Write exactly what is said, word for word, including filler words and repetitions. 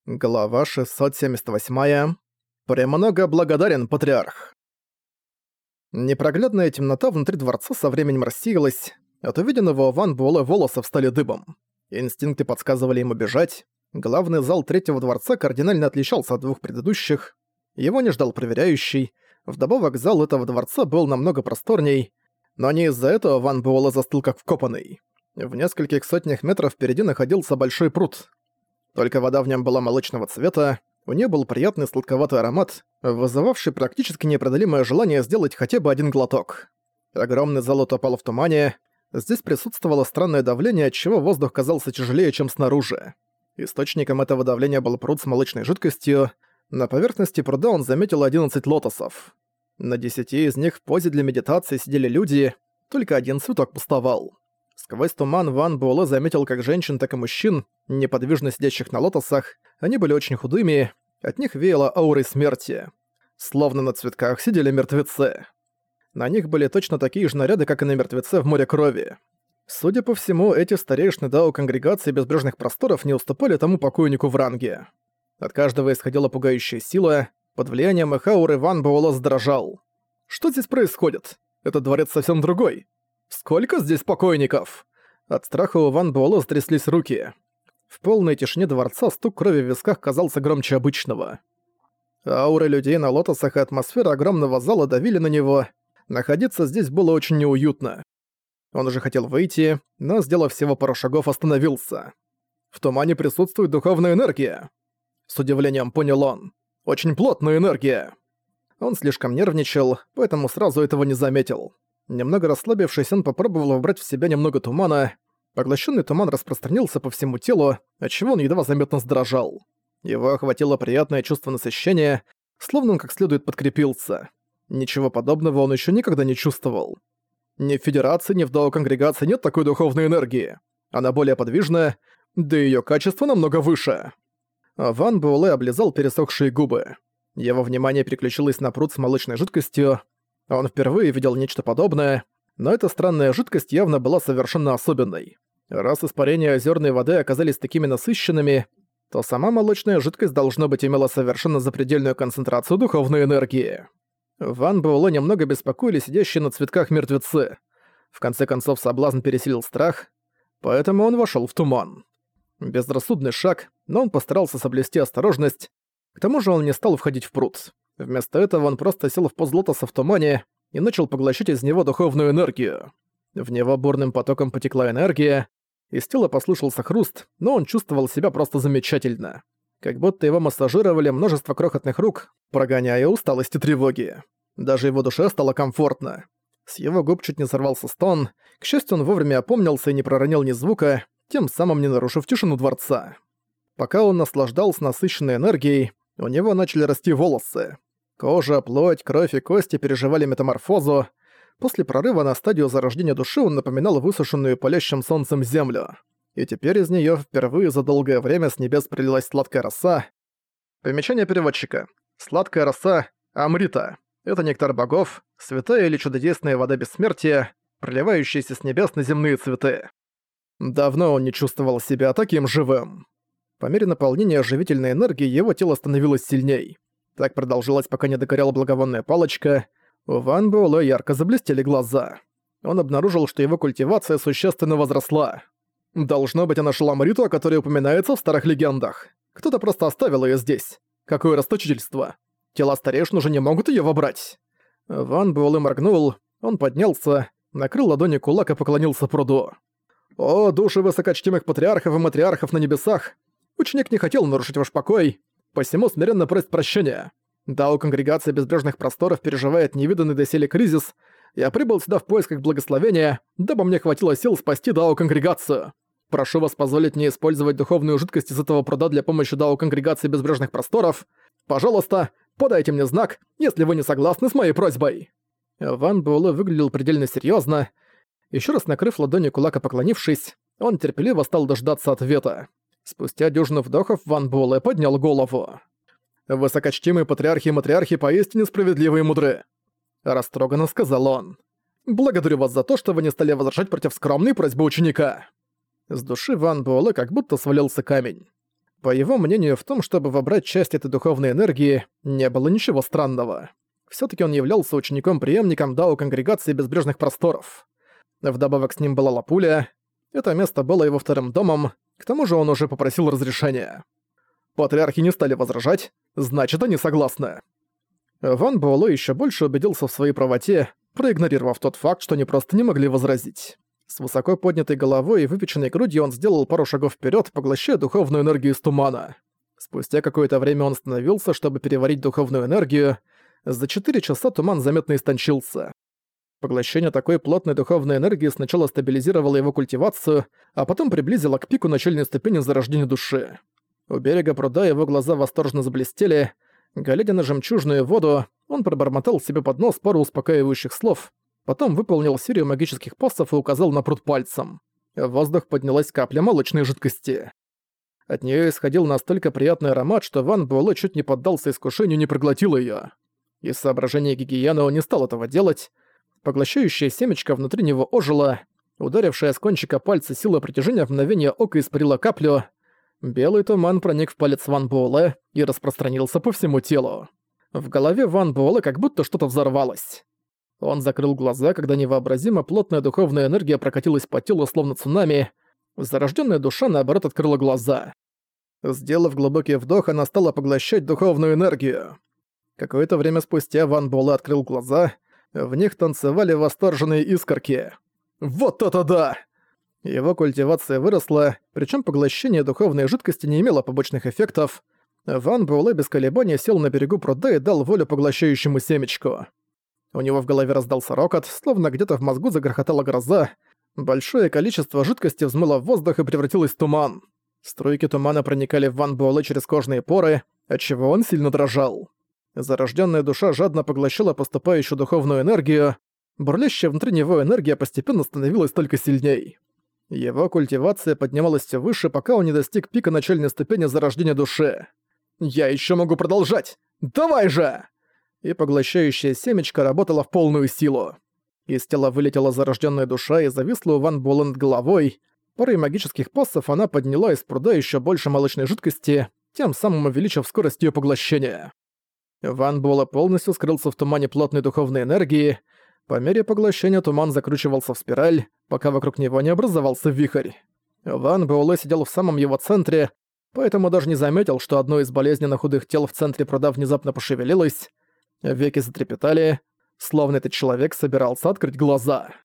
Глава шестьсот семьдесят восемь. «Премного благодарен, патриарх». Непроглядная темнота внутри дворца со временем рассеялась. От увиденного у Ван Буэлэ волосы встали дыбом. Инстинкты подсказывали ему бежать. Главный зал третьего дворца кардинально отличался от двух предыдущих. Его не ждал проверяющий. Вдобавок зал этого дворца был намного просторней. Но не из-за этого Ван Буэлэ застыл как вкопанный. В нескольких сотнях метров впереди находился большой пруд. Только вода в нем была молочного цвета, у нее был приятный сладковатый аромат, вызывавший практически непреодолимое желание сделать хотя бы один глоток. Огромный зал утопал в тумане, здесь присутствовало странное давление, отчего воздух казался тяжелее, чем снаружи. Источником этого давления был пруд с молочной жидкостью, на поверхности пруда он заметил одиннадцать лотосов. На десяти из них в позе для медитации сидели люди, только один цветок пустовал. Сквозь туман Ван Буэлэ заметил как женщин, так и мужчин, неподвижно сидящих на лотосах. Они были очень худыми, от них веяло аурой смерти. Словно на цветках сидели мертвецы. На них были точно такие же наряды, как и на мертвеце в море крови. Судя по всему, эти старейшины Дао Конгрегации Безбрежных Просторов не уступали тому покойнику в ранге. От каждого исходила пугающая сила, под влиянием их ауры Ван Буэлэ задрожал. Что здесь происходит? Этот дворец совсем другой. Сколько здесь покойников? От страха у Ван Буэлэ затряслись руки. В полной тишине дворца стук крови в висках казался громче обычного. Ауры людей на лотосах и атмосфера огромного зала давили на него. Находиться здесь было очень неуютно. Он уже хотел выйти, но, сделав всего пару шагов, остановился. В тумане присутствует духовная энергия. С удивлением понял он. Очень плотная энергия. Он слишком нервничал, поэтому сразу этого не заметил. Немного расслабившись, он попробовал вобрать в себя немного тумана. Поглощенный туман распространился по всему телу, отчего он едва заметно задрожал. Его охватило приятное чувство насыщения, словно он как следует подкрепился. Ничего подобного он еще никогда не чувствовал. Ни в Федерации, ни в Дао Конгрегации нет такой духовной энергии. Она более подвижная, да и её качество намного выше. Ван Буэлэ облизал пересохшие губы. Его внимание переключилось на пруд с молочной жидкостью. Он впервые видел нечто подобное, но эта странная жидкость явно была совершенно особенной. Раз испарения озерной воды оказались такими насыщенными, то сама молочная жидкость, должно быть, имела совершенно запредельную концентрацию духовной энергии. Ван Буэлэ немного беспокоили сидящие на цветках мертвецы. В конце концов, соблазн пересилил страх, поэтому он вошёл в туман. Безрассудный шаг, но он постарался соблюсти осторожность. К тому же он не стал входить в пруд. Вместо этого он просто сел в позу лотоса в тумане и начал поглощать из него духовную энергию. В него бурным потоком потекла энергия, из тела послышался хруст, но он чувствовал себя просто замечательно. Как будто его массажировали множество крохотных рук, прогоняя усталость и тревоги. Даже его душе стало комфортно. С его губ чуть не сорвался стон, к счастью, он вовремя опомнился и не проронил ни звука, тем самым не нарушив тишину дворца. Пока он наслаждался насыщенной энергией, у него начали расти волосы. Кожа, плоть, кровь и кости переживали метаморфозу. После прорыва на стадию зарождения души он напоминал высушенную палящим солнцем землю. И теперь из неё впервые за долгое время с небес пролилась сладкая роса. Примечание переводчика. Сладкая роса Амрита. Это нектар богов, святая или чудодейственная вода бессмертия, проливающаяся с небес на земные цветы. Давно он не чувствовал себя таким живым. По мере наполнения живительной энергии его тело становилось сильней. Так продолжилось, пока не догорела благовонная палочка. У Ван Буэлэ ярко заблестели глаза. Он обнаружил, что его культивация существенно возросла. Должно быть, она шла Амриту, о которой упоминается в старых легендах. Кто-то просто оставил её здесь. Какое расточительство. Тела старейшин уже не могут её вобрать. Ван Буэлэ моргнул, он поднялся, накрыл ладонью кулак и поклонился пруду. «О, души высокочтимых патриархов и матриархов на небесах! Ученик не хотел нарушить ваш покой, посему смиренно просит прощения. Дао Конгрегация Безбрежных Просторов переживает невиданный доселе кризис. Я прибыл сюда в поисках благословения, дабы мне хватило сил спасти Дао Конгрегацию. Прошу вас позволить мне использовать духовную жидкость из этого пруда для помощи Дао Конгрегации Безбрежных Просторов. Пожалуйста, подайте мне знак, если вы не согласны с моей просьбой». Ван Буэлэ выглядел предельно серьёзно. Ещё раз накрыв ладонью кулак и поклонившись, он терпеливо стал дождаться ответа. Спустя дюжину вдохов Ван Буэлэ поднял голову. «Высокочтимые патриархи и матриархи поистине справедливы и мудры», — растроганно сказал он. «Благодарю вас за то, что вы не стали возражать против скромной просьбы ученика». С души Ван Буэлэ как будто свалился камень. По его мнению, в том, чтобы вобрать часть этой духовной энергии, не было ничего странного. Всё-таки он являлся учеником-преемником Дао Конгрегации Безбрежных Просторов. Вдобавок с ним была Лапуля. Это место было его вторым домом, к тому же он уже попросил разрешения. Патриархи не стали возражать, значит, они согласны. Ван Буэлэ ещё больше убедился в своей правоте, проигнорировав тот факт, что они просто не могли возразить. С высоко поднятой головой и выпеченной грудью он сделал пару шагов вперёд, поглощая духовную энергию из тумана. Спустя какое-то время он остановился, чтобы переварить духовную энергию. За четыре часа туман заметно истончился. Поглощение такой плотной духовной энергии сначала стабилизировало его культивацию, а потом приблизило к пику начальной ступени зарождения души. У берега пруда его глаза восторженно заблестели. Глядя на жемчужную воду, он пробормотал себе под нос пару успокаивающих слов, потом выполнил серию магических пассов и указал на пруд пальцем. В воздух поднялась капля молочной жидкости. От неё исходил настолько приятный аромат, что Ван Буэлэ чуть не поддался искушению и не проглотил её. Из соображения гигиены он не стал этого делать. Поглощающее семечко внутри него ожило, ударившая с кончика пальца сила притяжения в мгновение ока испарила каплю. Белый туман проник в палец Ван Буэлэ и распространился по всему телу. В голове Ван Буэлэ как будто что-то взорвалось. Он закрыл глаза, когда невообразимо плотная духовная энергия прокатилась по телу словно цунами. Зарожденная душа, наоборот, открыла глаза. Сделав глубокий вдох, она стала поглощать духовную энергию. Какое-то время спустя Ван Буэлэ открыл глаза, в них танцевали восторженные искорки. «Вот это да!» Его культивация выросла, причем поглощение духовной жидкости не имело побочных эффектов. Ван Буэлэ без колебаний сел на берегу пруда и дал волю поглощающему семечку. У него в голове раздался рокот, словно где-то в мозгу загрохотала гроза. Большое количество жидкости взмыло в воздух и превратилось в туман. Струйки тумана проникали в Ван Буэлэ через кожные поры, отчего он сильно дрожал. Зарожденная душа жадно поглощала поступающую духовную энергию. Бурлящая внутри него энергия постепенно становилась только сильней. Его культивация поднималась все выше, пока он не достиг пика начальной ступени зарождения души. «Я еще могу продолжать! Давай же!» И поглощающая семечко работала в полную силу. Из тела вылетела зарожденная душа и зависла у Ван Буэлэ над головой. Парой магических пассов она подняла из пруда еще больше молочной жидкости, тем самым увеличив скорость ее поглощения. Ван Буэлэ полностью скрылся в тумане плотной духовной энергии. По мере поглощения туман закручивался в спираль, пока вокруг него не образовался вихрь. Ван Буэлэ сидел в самом его центре, поэтому даже не заметил, что одно из болезненно худых тел в центре пруда внезапно пошевелилось. Веки затрепетали, словно этот человек собирался открыть глаза.